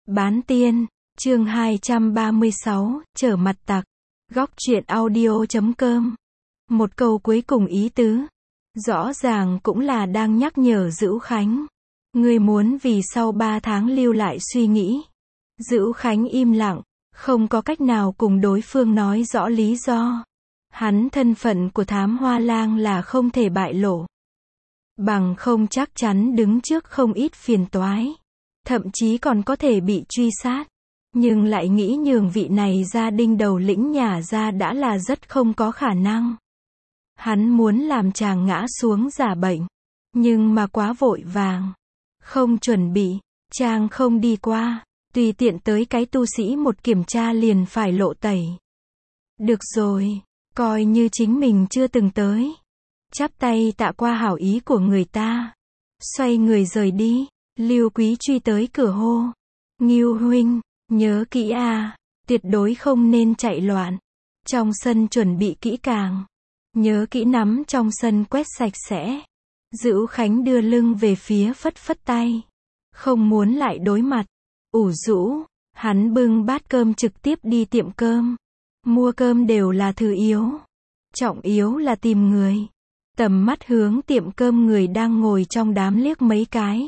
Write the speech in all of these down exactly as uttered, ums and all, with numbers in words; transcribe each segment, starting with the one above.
Bán tiên, chương hai trăm ba mươi sáu, trở mặt tặc. Góc truyện audio chấm com. Một câu cuối cùng ý tứ. Rõ ràng cũng là đang nhắc nhở Dữu Khánh. Ngươi muốn vì sau ba tháng lưu lại suy nghĩ. Dữu Khánh im lặng, không có cách nào cùng đối phương nói rõ lý do. Hắn thân phận của thám hoa lang là không thể bại lộ. Bằng không chắc chắn đứng trước không ít phiền toái. Thậm chí còn có thể bị truy sát. Nhưng lại nghĩ nhường vị này gia đình đầu lĩnh nhà ra đã là rất không có khả năng. Hắn muốn làm chàng ngã xuống giả bệnh. Nhưng mà quá vội vàng. Không chuẩn bị. Chàng không đi qua. Tùy tiện tới cái tu sĩ một kiểm tra liền phải lộ tẩy. Được rồi. Coi như chính mình chưa từng tới. Chắp tay tạ qua hảo ý của người ta. Xoay người rời đi. Lưu Quý truy tới cửa hô. Ngưu huynh, nhớ kỹ à, tuyệt đối không nên chạy loạn. Trong sân chuẩn bị kỹ càng. Nhớ kỹ nắm trong sân quét sạch sẽ. Dữu Khánh đưa lưng về phía phất phất tay. Không muốn lại đối mặt. Ủ rũ, hắn bưng bát cơm trực tiếp đi tiệm cơm. Mua cơm đều là thứ yếu. Trọng yếu là tìm người. Tầm mắt hướng tiệm cơm người đang ngồi trong đám liếc mấy cái.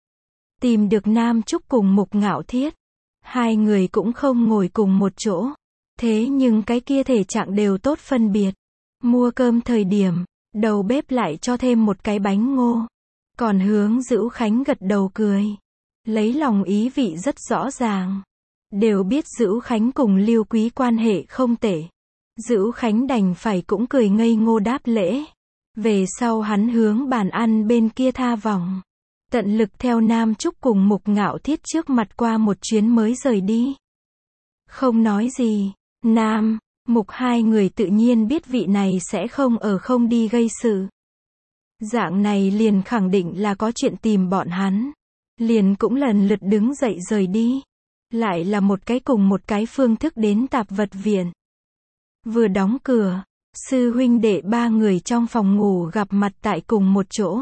Tìm được Nam Trúc cùng Mục Ngạo Thiết. Hai người cũng không ngồi cùng một chỗ. Thế nhưng cái kia thể trạng đều tốt phân biệt. Mua cơm thời điểm, đầu bếp lại cho thêm một cái bánh ngô. Còn hướng Dữu Khánh gật đầu cười. Lấy lòng ý vị rất rõ ràng. Đều biết Dữu Khánh cùng Lưu Quý quan hệ không tệ. Dữu Khánh đành phải cũng cười ngây ngô đáp lễ. Về sau hắn hướng bàn ăn bên kia tha vòng. Tận lực theo Nam Trúc cùng Mục Ngạo Thiết trước mặt qua một chuyến mới rời đi. Không nói gì, Nam, Mục hai người tự nhiên biết vị này sẽ không ở không đi gây sự. Dạng này liền khẳng định là có chuyện tìm bọn hắn. Liền cũng lần lượt đứng dậy rời đi. Lại là một cái cùng một cái phương thức đến tạp vật viện. Vừa đóng cửa, sư huynh đệ ba người trong phòng ngủ gặp mặt tại cùng một chỗ.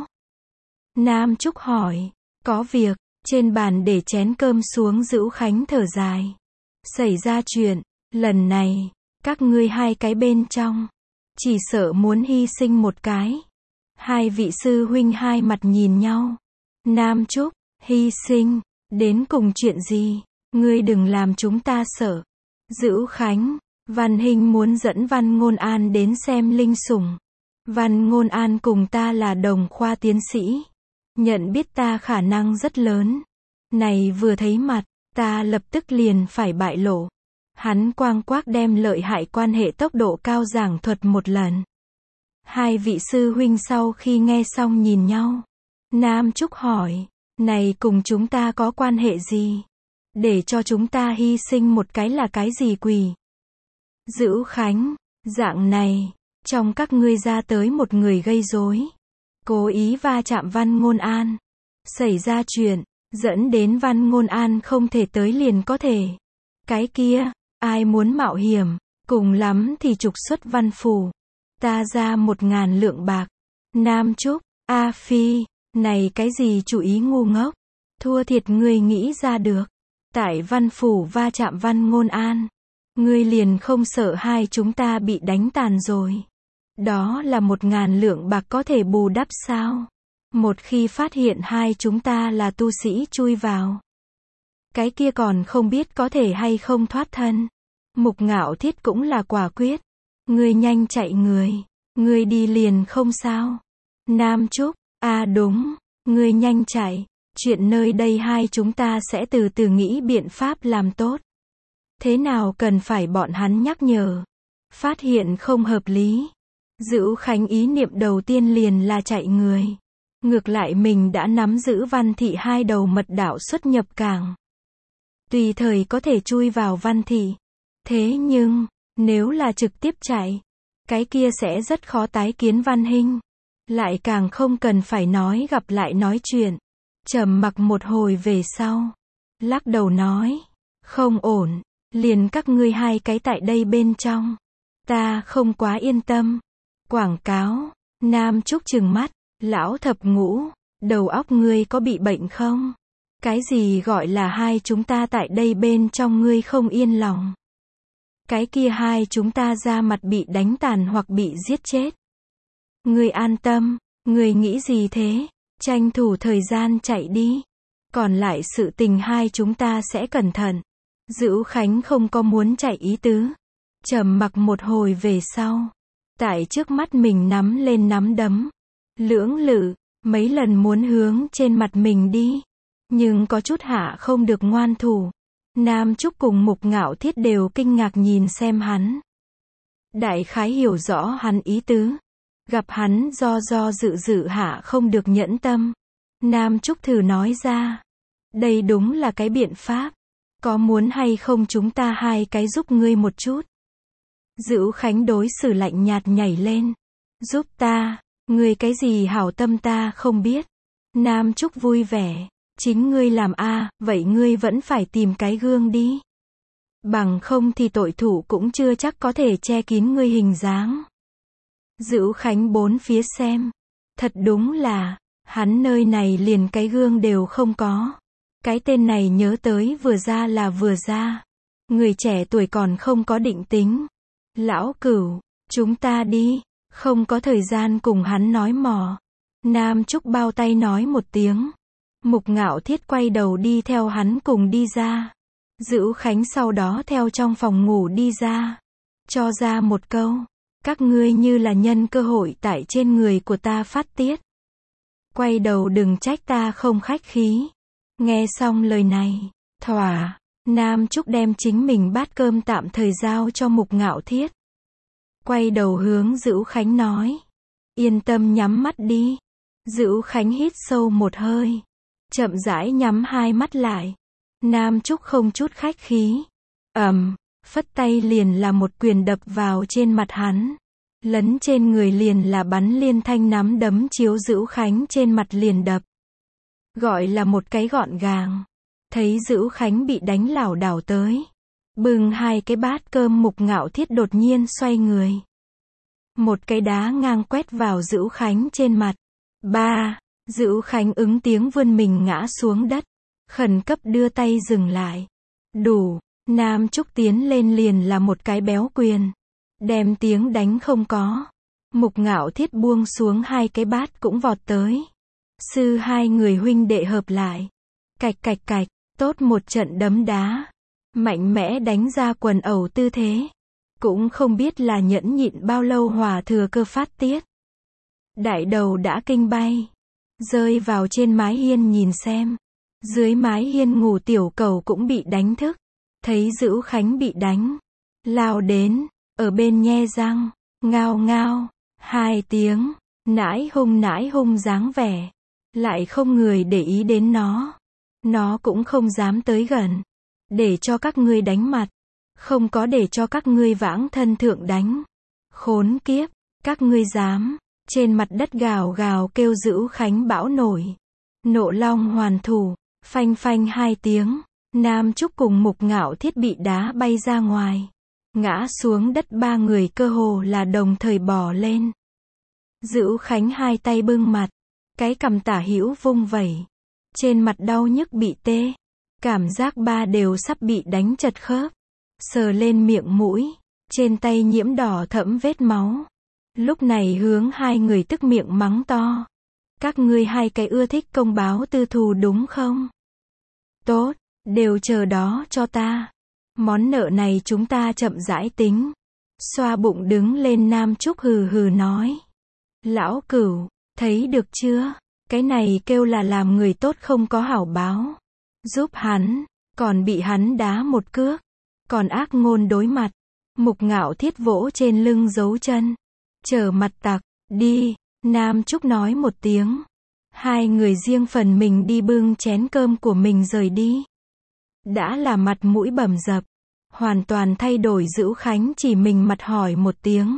Nam Trúc hỏi, có việc, trên bàn để chén cơm xuống. Dữu Khánh thở dài. Xảy ra chuyện, lần này, các ngươi hai cái bên trong, chỉ sợ muốn hy sinh một cái. Hai vị sư huynh hai mặt nhìn nhau. Nam Trúc, hy sinh, đến cùng chuyện gì, ngươi đừng làm chúng ta sợ. Dữu Khánh, Văn Hinh muốn dẫn Văn Ngôn An đến xem linh sủng. Văn Ngôn An cùng ta là đồng khoa tiến sĩ. Nhận biết ta khả năng rất lớn. Này vừa thấy mặt, ta lập tức liền phải bại lộ. Hắn quang quác đem lợi hại quan hệ tốc độ cao giảng thuật một lần. Hai vị sư huynh sau khi nghe xong nhìn nhau. Nam Trúc hỏi, này cùng chúng ta có quan hệ gì? Để cho chúng ta hy sinh một cái là cái gì quỷ? Dữu Khánh, dạng này, trong các ngươi ra tới một người gây rối. Cố ý va chạm Văn Ngôn An. Xảy ra chuyện, dẫn đến Văn Ngôn An không thể tới liền có thể. Cái kia, ai muốn mạo hiểm, cùng lắm thì trục xuất văn phủ. Ta ra một ngàn lượng bạc. Nam Trúc, A Phi, này cái gì chủ ý ngu ngốc. Thua thiệt ngươi nghĩ ra được. Tại văn phủ va chạm Văn Ngôn An. Ngươi liền không sợ hai chúng ta bị đánh tàn rồi. Đó là một ngàn lượng bạc có thể bù đắp sao? Một khi phát hiện hai chúng ta là tu sĩ chui vào. Cái kia còn không biết có thể hay không thoát thân. Mục Ngạo Thiết cũng là quả quyết. Ngươi nhanh chạy người. Ngươi đi liền không sao. Nam Trúc, à đúng. Ngươi nhanh chạy. Chuyện nơi đây hai chúng ta sẽ từ từ nghĩ biện pháp làm tốt. Thế nào cần phải bọn hắn nhắc nhở. Phát hiện không hợp lý. Dữu Khánh ý niệm đầu tiên liền là chạy người. Ngược lại mình đã nắm giữ Văn Thị hai đầu mật đạo xuất nhập cảng. Tùy thời có thể chui vào Văn Thị. Thế nhưng, nếu là trực tiếp chạy, cái kia sẽ rất khó tái kiến Văn Hinh. Lại càng không cần phải nói gặp lại nói chuyện. Trầm mặc một hồi về sau. Lắc đầu nói, không ổn, liền các ngươi hai cái tại đây bên trong. Ta không quá yên tâm. Quảng cáo, Nam Trúc trừng mắt, lão thập ngũ, đầu óc ngươi có bị bệnh không? Cái gì gọi là hai chúng ta tại đây bên trong ngươi không yên lòng? Cái kia hai chúng ta ra mặt bị đánh tàn hoặc bị giết chết. Ngươi an tâm, ngươi nghĩ gì thế? Tranh thủ thời gian chạy đi. Còn lại sự tình hai chúng ta sẽ cẩn thận. Dữu Khánh không có muốn chạy ý tứ. Trầm mặc một hồi về sau. Tại trước mắt mình nắm lên nắm đấm. Lưỡng lự, mấy lần muốn hướng trên mặt mình đi. Nhưng có chút hạ không được ngoan thủ. Nam Trúc cùng Mục Ngạo Thiết đều kinh ngạc nhìn xem hắn. Đại khái hiểu rõ hắn ý tứ. Gặp hắn do do dự dự hạ không được nhẫn tâm. Nam Trúc thử nói ra. Đây đúng là cái biện pháp. Có muốn hay không chúng ta hai cái giúp ngươi một chút? Dữu Khánh đối xử lạnh nhạt nhảy lên. Giúp ta, ngươi cái gì hảo tâm ta không biết. Nam Trúc vui vẻ. Chính ngươi làm a, à, vậy ngươi vẫn phải tìm cái gương đi. Bằng không thì tội thủ cũng chưa chắc có thể che kín ngươi hình dáng. Dữu Khánh bốn phía xem. Thật đúng là, hắn nơi này liền cái gương đều không có. Cái tên này nhớ tới vừa ra là vừa ra. Người trẻ tuổi còn không có định tính. Lão Cửu, chúng ta đi, không có thời gian cùng hắn nói mò. Nam Trúc bao tay nói một tiếng. Mục Ngạo Thiết quay đầu đi theo hắn cùng đi ra. Dữu Khánh sau đó theo trong phòng ngủ đi ra. Cho ra một câu. Các ngươi như là nhân cơ hội tại trên người của ta phát tiết. Quay đầu đừng trách ta không khách khí. Nghe xong lời này. Thỏa. Nam Trúc đem chính mình bát cơm tạm thời giao cho Mục Ngạo Thiết. Quay đầu hướng Dữu Khánh nói. Yên tâm nhắm mắt đi. Dữu Khánh hít sâu một hơi. Chậm rãi nhắm hai mắt lại. Nam Trúc không chút khách khí. Ầm, phất tay liền là một quyền đập vào trên mặt hắn. Lấn trên người liền là bắn liên thanh nắm đấm chiếu Dữu Khánh trên mặt liền đập. Gọi là một cái gọn gàng. Thấy Dữu Khánh bị đánh lảo đảo tới. Bưng hai cái bát cơm Mục Ngạo Thiết đột nhiên xoay người. Một cái đá ngang quét vào Dữu Khánh trên mặt. Ba. Dữu Khánh ứng tiếng vươn mình ngã xuống đất. Khẩn cấp đưa tay dừng lại. Đủ. Nam Trúc tiến lên liền là một cái béo quyền. Đem tiếng đánh không có. Mục Ngạo Thiết buông xuống hai cái bát cũng vọt tới. Sư hai người huynh đệ hợp lại. Cạch cạch cạch. Tốt một trận đấm đá. Mạnh mẽ đánh ra quần ẩu tư thế. Cũng không biết là nhẫn nhịn bao lâu hòa thừa cơ phát tiết. Đại đầu đã kinh bay. Rơi vào trên mái hiên nhìn xem. Dưới mái hiên ngủ tiểu cầu cũng bị đánh thức. Thấy Dữu Khánh bị đánh. Lao đến. Ở bên nhe răng. Ngao ngao. Hai tiếng. Nãi hung nãi hung dáng vẻ. Lại không người để ý đến nó. Nó cũng không dám tới gần. Để cho các ngươi đánh mặt. Không có để cho các ngươi vãng thân thượng đánh. Khốn kiếp. Các ngươi dám. Trên mặt đất gào gào kêu Dữu Khánh bão nổi. Nộ long hoàn thủ. Phanh phanh hai tiếng. Nam Trúc cùng Mục Ngạo Thiết bị đá bay ra ngoài. Ngã xuống đất ba người cơ hồ là đồng thời bò lên. Dữu Khánh hai tay bưng mặt. Cái cằm tả hữu vung vẩy. Trên mặt đau nhức bị tê. Cảm giác ba đều sắp bị đánh chật khớp. Sờ lên miệng mũi. Trên tay nhiễm đỏ thẫm vết máu. Lúc này hướng hai người tức miệng mắng to. Các ngươi hai cái ưa thích công báo tư thù đúng không? Tốt, đều chờ đó cho ta. Món nợ này chúng ta chậm rãi tính. Xoa bụng đứng lên Nam Trúc hừ hừ nói. Lão Cửu, thấy được chưa? Cái này kêu là làm người tốt không có hảo báo. Giúp hắn, còn bị hắn đá một cước. Còn ác ngôn đối mặt. Mục Ngạo Thiết vỗ trên lưng giấu chân. Trở mặt tặc, đi. Nam Trúc nói một tiếng. Hai người riêng phần mình đi bưng chén cơm của mình rời đi. Đã là mặt mũi bầm dập. Hoàn toàn thay đổi Dữu Khánh chỉ mình mặt hỏi một tiếng.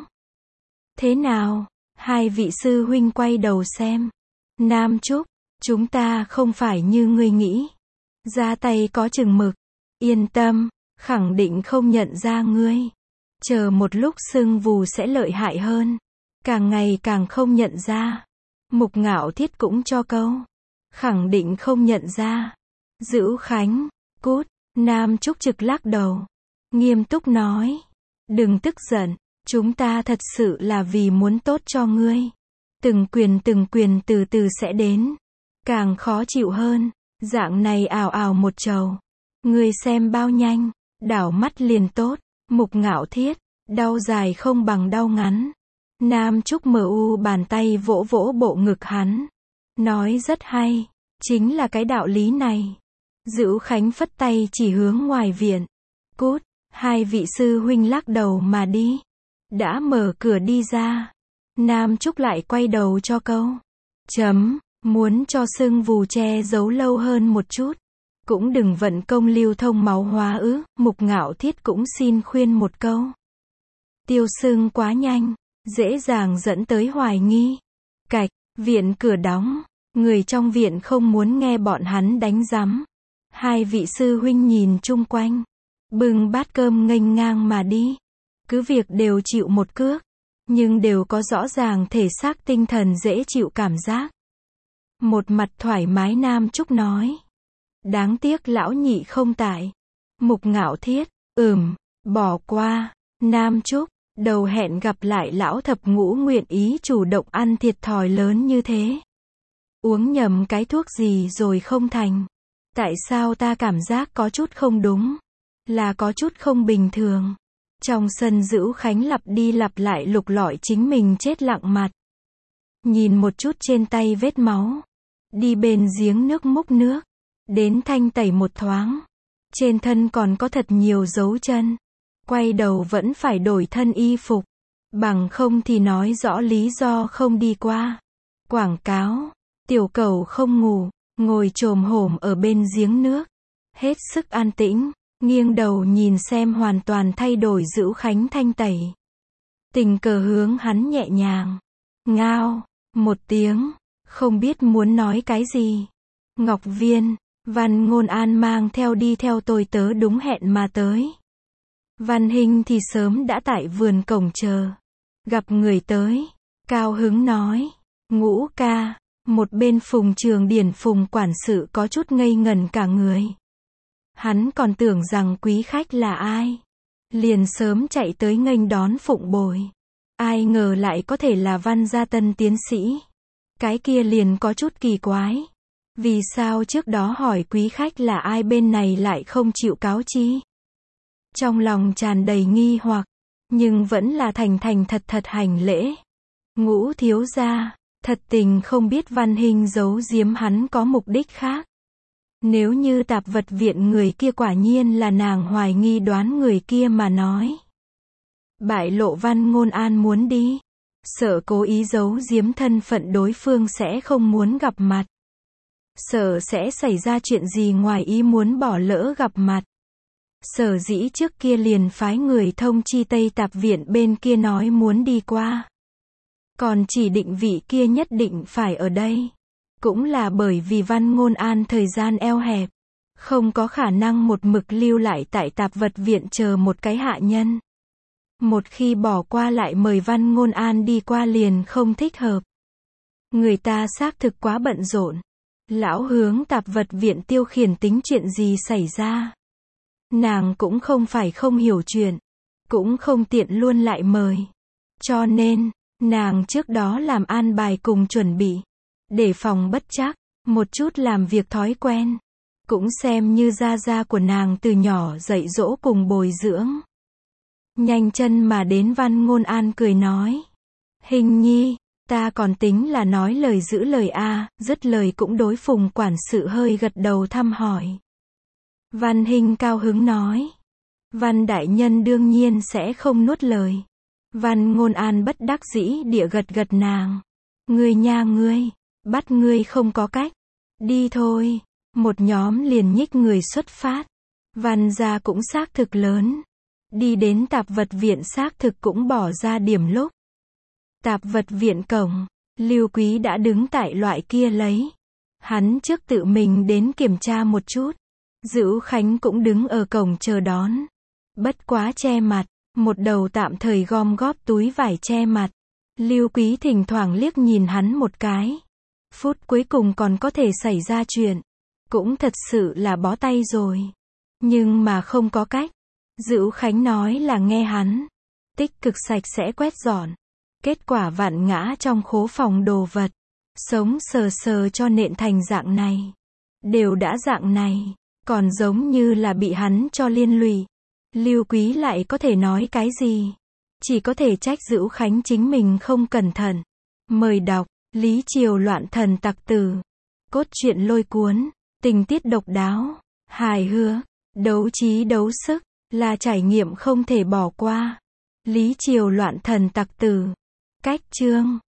Thế nào? Hai vị sư huynh quay đầu xem. Nam Trúc, chúng ta không phải như ngươi nghĩ. Ra tay có chừng mực. Yên tâm, khẳng định không nhận ra ngươi. Chờ một lúc sưng vù sẽ lợi hại hơn. Càng ngày càng không nhận ra. Mục Ngạo Thiết cũng cho câu. Khẳng định không nhận ra. Dữu Khánh, cút. Nam Trúc Trực lắc đầu. Nghiêm túc nói. Đừng tức giận, chúng ta thật sự là vì muốn tốt cho ngươi. Từng quyền từng quyền từ từ sẽ đến. Càng khó chịu hơn, dạng này ào ào một chầu. Ngươi xem bao nhanh, đảo mắt liền tốt. Mục Ngạo Thiết, đau dài không bằng đau ngắn. Nam Trúc mờ u bàn tay vỗ vỗ bộ ngực hắn. Nói rất hay, chính là cái đạo lý này. Dữu Khánh phất tay chỉ hướng ngoài viện. Cút, hai vị sư huynh lắc đầu mà đi. Đã mở cửa đi ra. Nam Trúc lại quay đầu cho câu. Chấm, muốn cho sưng vù che giấu lâu hơn một chút. Cũng đừng vận công lưu thông máu hóa ứ. Mục Ngạo Thiết cũng xin khuyên một câu. Tiêu sưng quá nhanh, dễ dàng dẫn tới hoài nghi. Cạch, viện cửa đóng. Người trong viện không muốn nghe bọn hắn đánh rắm. Hai vị sư huynh nhìn chung quanh. Bưng bát cơm nghênh ngang mà đi. Cứ việc đều chịu một cước. Nhưng đều có rõ ràng thể xác tinh thần dễ chịu cảm giác. Một mặt thoải mái Nam Trúc nói. Đáng tiếc lão nhị không tại. Mục Ngạo Thiết, ừm, bỏ qua. Nam Trúc, đầu hẹn gặp lại lão thập ngũ nguyện ý chủ động ăn thiệt thòi lớn như thế. Uống nhầm cái thuốc gì rồi không thành. Tại sao ta cảm giác có chút không đúng? Là có chút không bình thường. Trong sân Dữu Khánh lặp đi lặp lại lục lọi chính mình chết lặng mặt. Nhìn một chút trên tay vết máu. Đi bên giếng nước múc nước. Đến thanh tẩy một thoáng. Trên thân còn có thật nhiều dấu chân. Quay đầu vẫn phải đổi thân y phục. Bằng không thì nói rõ lý do không đi qua. Quảng cáo. Tiểu Cẩu không ngủ. Ngồi chồm hổm ở bên giếng nước. Hết sức an tĩnh. Nghiêng đầu nhìn xem hoàn toàn thay đổi Dữu Khánh thanh tẩy. Tình cờ hướng hắn nhẹ nhàng. Ngao. Một tiếng. Không biết muốn nói cái gì. Ngọc Viên. Văn Ngôn An mang theo đi theo tôi tớ đúng hẹn mà tới. Văn Hinh thì sớm đã tại vườn cổng chờ. Gặp người tới. Cao hứng nói. Ngũ ca. Một bên Phùng Trường Điển Phùng quản sự có chút ngây ngẩn cả người. Hắn còn tưởng rằng quý khách là ai. Liền sớm chạy tới nghênh đón phụng bồi. Ai ngờ lại có thể là Văn gia tân tiến sĩ. Cái kia liền có chút kỳ quái. Vì sao trước đó hỏi quý khách là ai bên này lại không chịu cáo chi? Trong lòng tràn đầy nghi hoặc. Nhưng vẫn là thành thành thật thật hành lễ. Ngũ thiếu gia. Thật tình không biết Văn Hinh giấu giếm hắn có mục đích khác. Nếu như tạp vật viện người kia quả nhiên là nàng hoài nghi đoán người kia mà nói. Bại lộ Văn Ngôn An muốn đi. Sợ cố ý giấu giếm thân phận đối phương sẽ không muốn gặp mặt. Sợ sẽ xảy ra chuyện gì ngoài ý muốn bỏ lỡ gặp mặt. Sở dĩ trước kia liền phái người thông chi Tây Tạp viện bên kia nói muốn đi qua. Còn chỉ định vị kia nhất định phải ở đây. Cũng là bởi vì Văn Ngôn An thời gian eo hẹp. Không có khả năng một mực lưu lại tại tạp vật viện chờ một cái hạ nhân. Một khi bỏ qua lại mời Văn Ngôn An đi qua liền không thích hợp. Người ta xác thực quá bận rộn. Lão hướng tạp vật viện tiêu khiển tính chuyện gì xảy ra. Nàng cũng không phải không hiểu chuyện. Cũng không tiện luôn lại mời. Cho nên, nàng trước đó làm an bài cùng chuẩn bị. Để phòng bất trắc, một chút làm việc thói quen. Cũng xem như gia gia của nàng từ nhỏ dạy dỗ cùng bồi dưỡng. Nhanh chân mà đến Văn Ngôn An cười nói. Hình nhi, ta còn tính là nói lời giữ lời a, dứt lời cũng đối Phùng quản sự hơi gật đầu thăm hỏi. Văn Hinh cao hứng nói. Văn đại nhân đương nhiên sẽ không nuốt lời. Văn Ngôn An bất đắc dĩ địa gật gật nàng. Ngươi nha ngươi, bắt ngươi không có cách. Đi thôi. Một nhóm liền nhích người xuất phát. Văn gia cũng xác thực lớn. Đi đến tạp vật viện xác thực cũng bỏ ra điểm lúc. Tạp vật viện cổng, Lưu Quý đã đứng tại loại kia lấy. Hắn trước tự mình đến kiểm tra một chút. Dữu Khánh cũng đứng ở cổng chờ đón. Bất quá che mặt, một đầu tạm thời gom góp túi vải che mặt. Lưu Quý thỉnh thoảng liếc nhìn hắn một cái. Phút cuối cùng còn có thể xảy ra chuyện. cũng thật sự là bó tay rồi. Nhưng mà không có cách. Dữu Khánh nói là nghe hắn. Tích cực sạch sẽ quét dọn. Kết quả vặn ngã trong khố phòng đồ vật. Sống sờ sờ cho nện thành dạng này. Đều đã dạng này. Còn giống như là bị hắn cho liên lụy. Lưu Quý lại có thể nói cái gì? Chỉ có thể trách Dữu Khánh chính mình không cẩn thận. Mời đọc, Lý Triều loạn thần tặc tử. Cốt truyện lôi cuốn, tình tiết độc đáo, hài hước, đấu trí đấu sức, là trải nghiệm không thể bỏ qua. Lý Triều loạn thần tặc tử. Cách chương